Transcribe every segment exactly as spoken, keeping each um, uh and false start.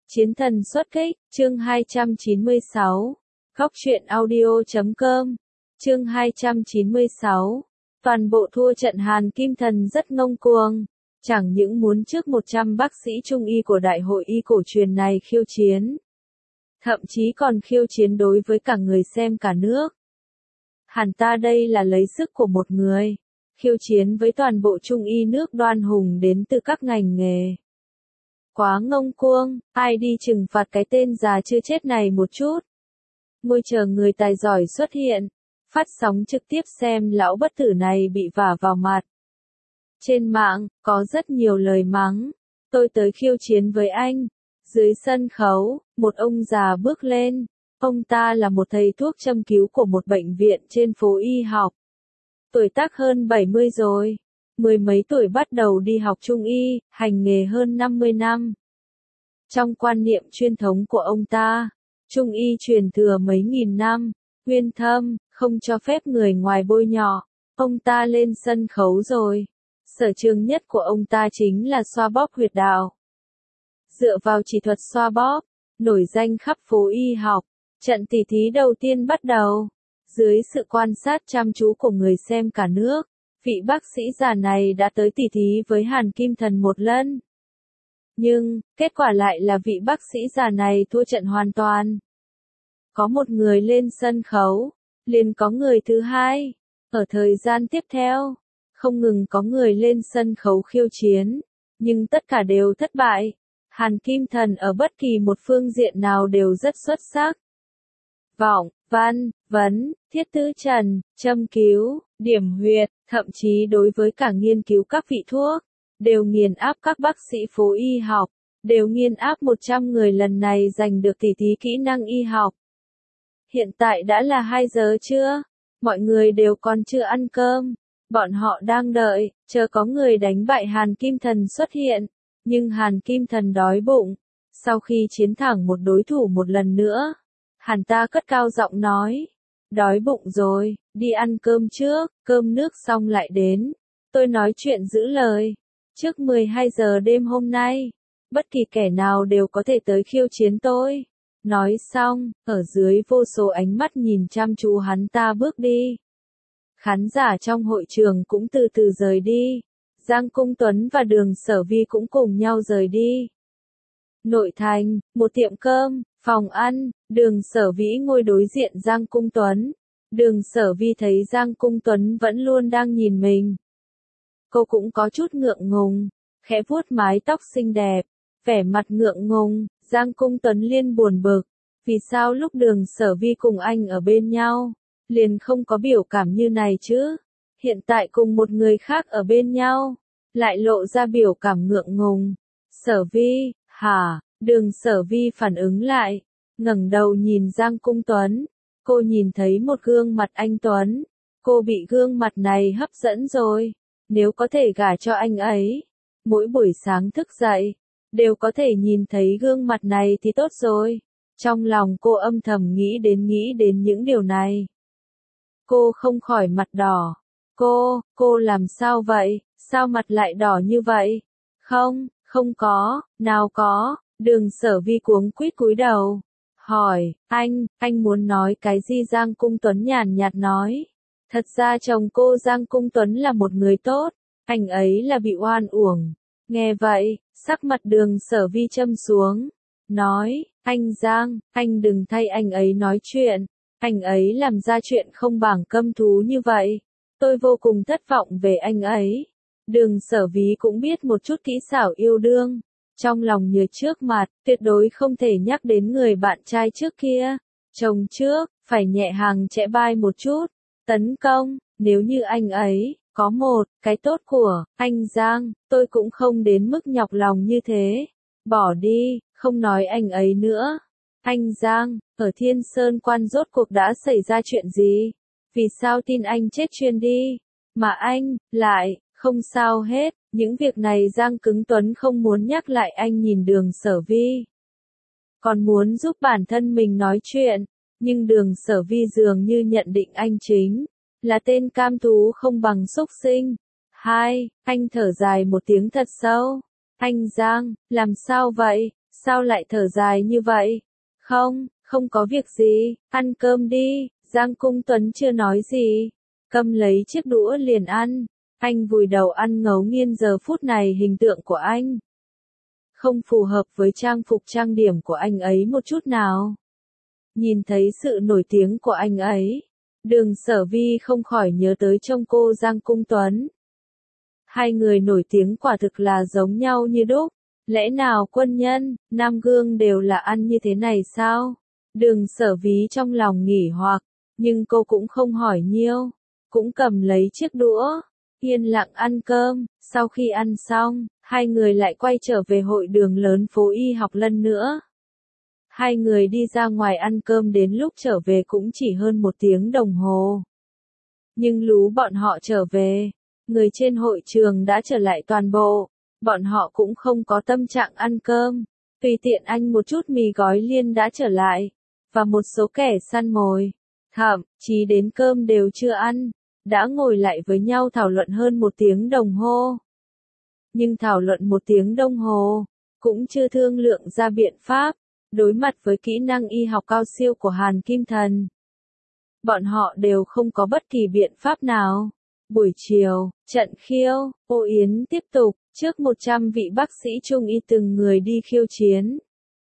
Chiến thần xuất kích, chương hai trăm chín mươi sáu. Góc truyện audio chấm com. Chương hai trăm chín mươi sáu. Toàn bộ thua trận Hàn Kim Thần rất ngông cuồng, chẳng những muốn trước một trăm bác sĩ trung y của đại hội y cổ truyền này khiêu chiến, thậm chí còn khiêu chiến đối với cả người xem cả nước. Hàn ta đây là lấy sức của một người, khiêu chiến với toàn bộ trung y nước đoan hùng đến từ các ngành nghề. Quá ngông cuồng, ai đi trừng phạt cái tên già chưa chết này một chút. Ngồi chờ người tài giỏi xuất hiện, phát sóng trực tiếp xem lão bất tử này bị vả vào mặt. Trên mạng, có rất nhiều lời mắng, tôi tới khiêu chiến với anh. Dưới sân khấu, một ông già bước lên, ông ta là một thầy thuốc châm cứu của một bệnh viện trên phố y học. Tuổi tác hơn bảy mươi rồi. Mười mấy tuổi bắt đầu đi học trung y, hành nghề hơn năm mươi năm. Trong quan niệm truyền thống của ông ta, trung y truyền thừa mấy nghìn năm, uyên thâm, không cho phép người ngoài bôi nhọ. Ông ta lên sân khấu rồi. Sở trường nhất của ông ta chính là xoa bóp huyệt đạo. Dựa vào chỉ thuật xoa bóp, nổi danh khắp phố y học, trận tỉ thí đầu tiên bắt đầu. Dưới sự quan sát chăm chú của người xem cả nước, vị bác sĩ già này đã tới tỉ thí với Hàn Kim Thần một lần. Nhưng, kết quả lại là vị bác sĩ già này thua trận hoàn toàn. Có một người lên sân khấu, liền có người thứ hai. Ở thời gian tiếp theo, không ngừng có người lên sân khấu khiêu chiến, nhưng tất cả đều thất bại. Hàn Kim Thần ở bất kỳ một phương diện nào đều rất xuất sắc. Vọng, văn, vấn, thiết tứ trần, châm cứu, điểm huyệt, thậm chí đối với cả nghiên cứu các vị thuốc, đều nghiền áp các bác sĩ phố y học, đều nghiền áp một trăm người lần này giành được tỷ thí kỹ năng y học. Hiện tại đã là hai giờ trưa, mọi người đều còn chưa ăn cơm, bọn họ đang đợi, chờ có người đánh bại Hàn Kim Thần xuất hiện, nhưng Hàn Kim Thần đói bụng. Sau khi chiến thắng một đối thủ một lần nữa, Hàn ta cất cao giọng nói, đói bụng rồi, đi ăn cơm trước, cơm nước xong lại đến. Tôi nói chuyện giữ lời, trước mười hai giờ đêm hôm nay, bất kỳ kẻ nào đều có thể tới khiêu chiến tôi. Nói xong, ở dưới vô số ánh mắt nhìn chăm chú hắn ta bước đi. Khán giả trong hội trường cũng từ từ rời đi. Giang Cung Tuấn và Đường Sở Vi cũng cùng nhau rời đi. Nội thành, một tiệm cơm, phòng ăn, Đường Sở Vĩ ngồi đối diện Giang Cung Tuấn. Đường Sở Vi thấy Giang Cung Tuấn vẫn luôn đang nhìn mình. Cô cũng có chút ngượng ngùng, khẽ vuốt mái tóc xinh đẹp, vẻ mặt ngượng ngùng. Giang Cung Tuấn liên buồn bực, vì sao lúc Đường Sở Vi cùng anh ở bên nhau, liền không có biểu cảm như này chứ? Hiện tại cùng một người khác ở bên nhau, lại lộ ra biểu cảm ngượng ngùng. Sở Vi, hả? Đường Sở Vi phản ứng lại, ngẩng đầu nhìn Giang Cung Tuấn. Cô nhìn thấy một gương mặt anh Tuấn. Cô bị gương mặt này hấp dẫn rồi. Nếu có thể gả cho anh ấy, mỗi buổi sáng thức dậy, đều có thể nhìn thấy gương mặt này thì tốt rồi. Trong lòng cô âm thầm nghĩ đến nghĩ đến những điều này. Cô không khỏi mặt đỏ. Cô, cô làm sao vậy? Sao mặt lại đỏ như vậy? Không, không có, nào có. Đường Sở Vi cuống quýt cúi đầu. Hỏi, anh, anh muốn nói cái gì? Giang Cung Tuấn nhàn nhạt nói. Thật ra chồng cô Giang Cung Tuấn là một người tốt, anh ấy là bị oan uổng. Nghe vậy, sắc mặt Đường Sở Vi châm xuống. Nói, anh Giang, anh đừng thay anh ấy nói chuyện. Anh ấy làm ra chuyện không bằng câm thú như vậy. Tôi vô cùng thất vọng về anh ấy. Đường Sở Vi cũng biết một chút kỹ xảo yêu đương. Trong lòng như trước mặt, tuyệt đối không thể nhắc đến người bạn trai trước kia. Chồng trước, phải nhẹ hàng chẽ bai một chút. Tấn công, nếu như anh ấy, có một, cái tốt của, anh Giang, tôi cũng không đến mức nhọc lòng như thế. Bỏ đi, không nói anh ấy nữa. Anh Giang, ở Thiên Sơn Quan rốt cuộc đã xảy ra chuyện gì? Vì sao tin anh chết chuyên đi? Mà anh, lại, không sao hết. Những việc này Giang Cứng Tuấn không muốn nhắc lại. Anh nhìn Đường Sở Vi, còn muốn giúp bản thân mình nói chuyện. Nhưng Đường Sở Vi dường như nhận định anh chính là tên cam thú không bằng xúc sinh. Hai, anh thở dài một tiếng thật sâu. Anh Giang, làm sao vậy? Sao lại thở dài như vậy? Không, không có việc gì, ăn cơm đi. Giang Cung Tuấn chưa nói gì. Cầm lấy chiếc đũa liền ăn. Anh vùi đầu ăn ngấu nghiến giờ phút này hình tượng của anh. Không phù hợp với trang phục trang điểm của anh ấy một chút nào. Nhìn thấy sự nổi tiếng của anh ấy. Đường Sở Vi không khỏi nhớ tới trông cô Giang Cung Tuấn. Hai người nổi tiếng quả thực là giống nhau như đúc. Lẽ nào Quân Nhân, Nam Gương đều là ăn như thế này sao? Đường Sở Vi trong lòng nghỉ hoặc, nhưng cô cũng không hỏi nhiều. Cũng cầm lấy chiếc đũa, yên lặng ăn cơm. Sau khi ăn xong, hai người lại quay trở về hội đường lớn phố y học lần nữa. Hai người đi ra ngoài ăn cơm đến lúc trở về cũng chỉ hơn một tiếng đồng hồ. Nhưng lú bọn họ trở về, người trên hội trường đã trở lại toàn bộ. Bọn họ cũng không có tâm trạng ăn cơm. Tùy tiện anh một chút mì gói liên đã trở lại. Và một số kẻ săn mồi. Thậm chí đến cơm đều chưa ăn. Đã ngồi lại với nhau thảo luận hơn một tiếng đồng hồ. Nhưng thảo luận một tiếng đồng hồ, cũng chưa thương lượng ra biện pháp. Đối mặt với kỹ năng y học cao siêu của Hàn Kim Thần. Bọn họ đều không có bất kỳ biện pháp nào. Buổi chiều, trận khiêu, Ô Yến tiếp tục, trước một trăm vị bác sĩ trung y từng người đi khiêu chiến.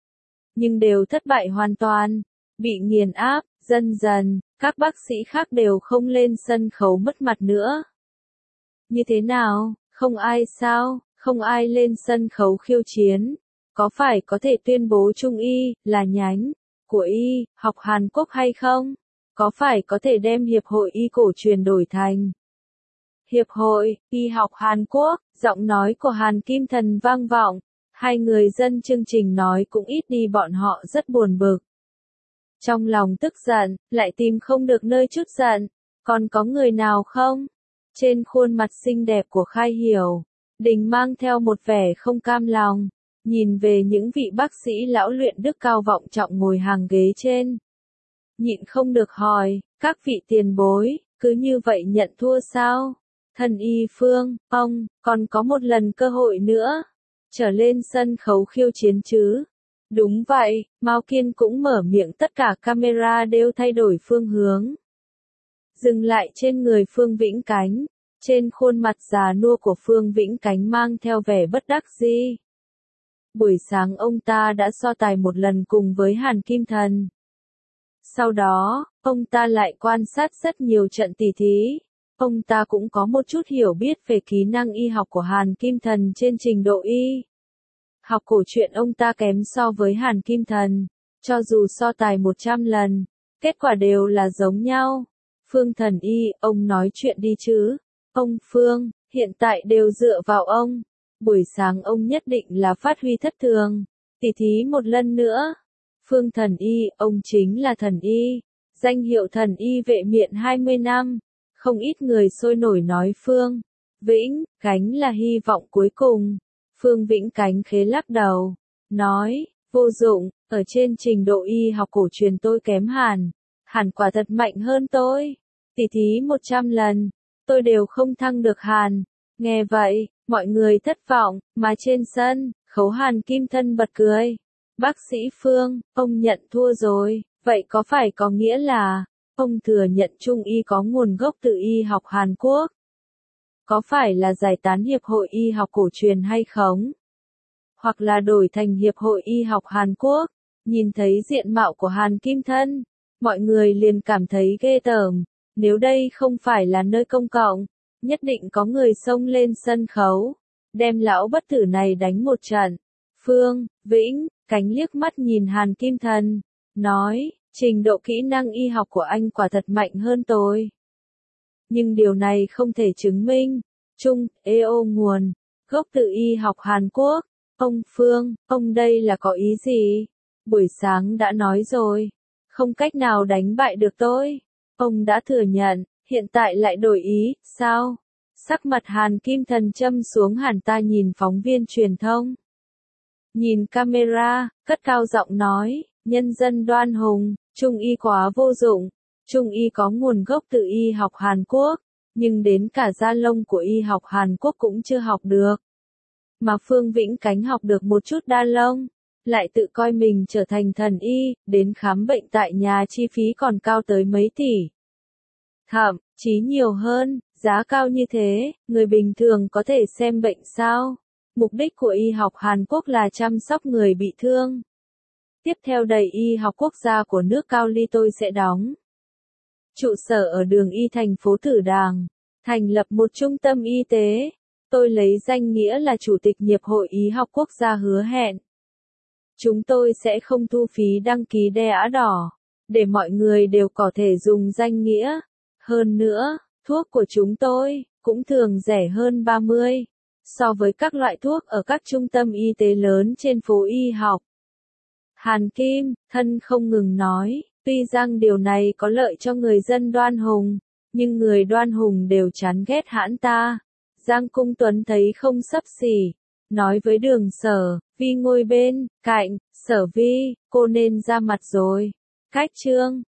Nhưng đều thất bại hoàn toàn, bị nghiền áp, dần dần, các bác sĩ khác đều không lên sân khấu mất mặt nữa. Như thế nào, không ai sao, không ai lên sân khấu khiêu chiến. Có phải có thể tuyên bố Trung y là nhánh của y học Hàn Quốc hay không? Có phải có thể đem Hiệp hội Y cổ truyền đổi thành Hiệp hội Y học Hàn Quốc? Giọng nói của Hàn Kim Thần vang vọng. Hai người dân chương trình nói cũng ít đi, bọn họ rất buồn bực. Trong lòng tức giận, lại tìm không được nơi trút giận. Còn có người nào không? Trên khuôn mặt xinh đẹp của Khai Hiểu, Đình mang theo một vẻ không cam lòng. Nhìn về những vị bác sĩ lão luyện đức cao vọng trọng ngồi hàng ghế trên. Nhịn không được hỏi, các vị tiền bối, cứ như vậy nhận thua sao? Thần y Phương, ông, còn có một lần cơ hội nữa. Trở lên sân khấu khiêu chiến chứ? Đúng vậy, Mao Kiên cũng mở miệng, tất cả camera đều thay đổi phương hướng. Dừng lại trên người Phương Vĩnh Cánh. Trên khuôn mặt già nua của Phương Vĩnh Cánh mang theo vẻ bất đắc dĩ. Buổi sáng ông ta đã so tài một lần cùng với Hàn Kim Thần. Sau đó, ông ta lại quan sát rất nhiều trận tỷ thí. Ông ta cũng có một chút hiểu biết về kỹ năng y học của Hàn Kim Thần trên trình độ y học cổ truyền ông ta kém so với Hàn Kim Thần. Cho dù so tài một trăm lần, kết quả đều là giống nhau. Phương Thần y, ông nói chuyện đi chứ. Ông Phương, hiện tại đều dựa vào ông. Buổi sáng ông nhất định là phát huy thất thường. Tỷ thí một lần nữa. Phương Thần y, ông chính là thần y. Danh hiệu thần y vệ miện hai mươi năm. Không ít người sôi nổi nói Phương Vĩnh Cánh là hy vọng cuối cùng. Phương Vĩnh Cánh khế lắc đầu. Nói, vô dụng, ở trên trình độ y học cổ truyền tôi kém Hàn. Hàn quả thật mạnh hơn tôi. Tỷ thí một trăm lần, tôi đều không thăng được Hàn. Nghe vậy, mọi người thất vọng, mà trên sân, khấu Hàn Kim Thân bật cười. Bác sĩ Phương, ông nhận thua rồi, vậy có phải có nghĩa là, ông thừa nhận Trung y có nguồn gốc từ y học Hàn Quốc? Có phải là giải tán Hiệp hội Y học cổ truyền hay không? Hoặc là đổi thành Hiệp hội Y học Hàn Quốc? Nhìn thấy diện mạo của Hàn Kim Thân, mọi người liền cảm thấy ghê tởm. Nếu đây không phải là nơi công cộng, nhất định có người xông lên sân khấu, đem lão bất tử này đánh một trận. Phương Vĩnh Cánh liếc mắt nhìn Hàn Kim Thần, nói, trình độ kỹ năng y học của anh quả thật mạnh hơn tôi. Nhưng điều này không thể chứng minh. Trung, e o nguồn, gốc từ y học Hàn Quốc. Ông Phương, ông đây là có ý gì? Buổi sáng đã nói rồi, không cách nào đánh bại được tôi. Ông đã thừa nhận, hiện tại lại đổi ý, sao? Sắc mặt Hàn Kim Thần châm xuống hẳn, ta nhìn phóng viên truyền thông. Nhìn camera, cất cao giọng nói, nhân dân đoan hùng, Trung y quá vô dụng. Trung y có nguồn gốc từ y học Hàn Quốc, nhưng đến cả da lông của y học Hàn Quốc cũng chưa học được. Mà Phương Vĩnh Cánh học được một chút da lông, lại tự coi mình trở thành thần y, đến khám bệnh tại nhà chi phí còn cao tới mấy tỷ. Thậm chí nhiều hơn, giá cao như thế, người bình thường có thể xem bệnh sao? Mục đích của y học Hàn Quốc là chăm sóc người bị thương. Tiếp theo đầy y học quốc gia của nước Cao Ly tôi sẽ đóng trụ sở ở đường Y thành phố Tử Đàng, thành lập một trung tâm y tế. Tôi lấy danh nghĩa là Chủ tịch Hiệp hội Y học quốc gia hứa hẹn. Chúng tôi sẽ không thu phí đăng ký đẽ đỏ, để mọi người đều có thể dùng danh nghĩa. Hơn nữa, thuốc của chúng tôi cũng thường rẻ hơn ba mươi so với các loại thuốc ở các trung tâm y tế lớn trên phố y học. Hàn Kim, thân không ngừng nói, tuy rằng điều này có lợi cho người dân Đoan Hùng, nhưng người Đoan Hùng đều chán ghét hãn ta. Giang Cung Tuấn thấy không xấp xỉ, nói với Đường Sở Vi ngồi bên cạnh, Sở Vi, cô nên ra mặt rồi. Cách chương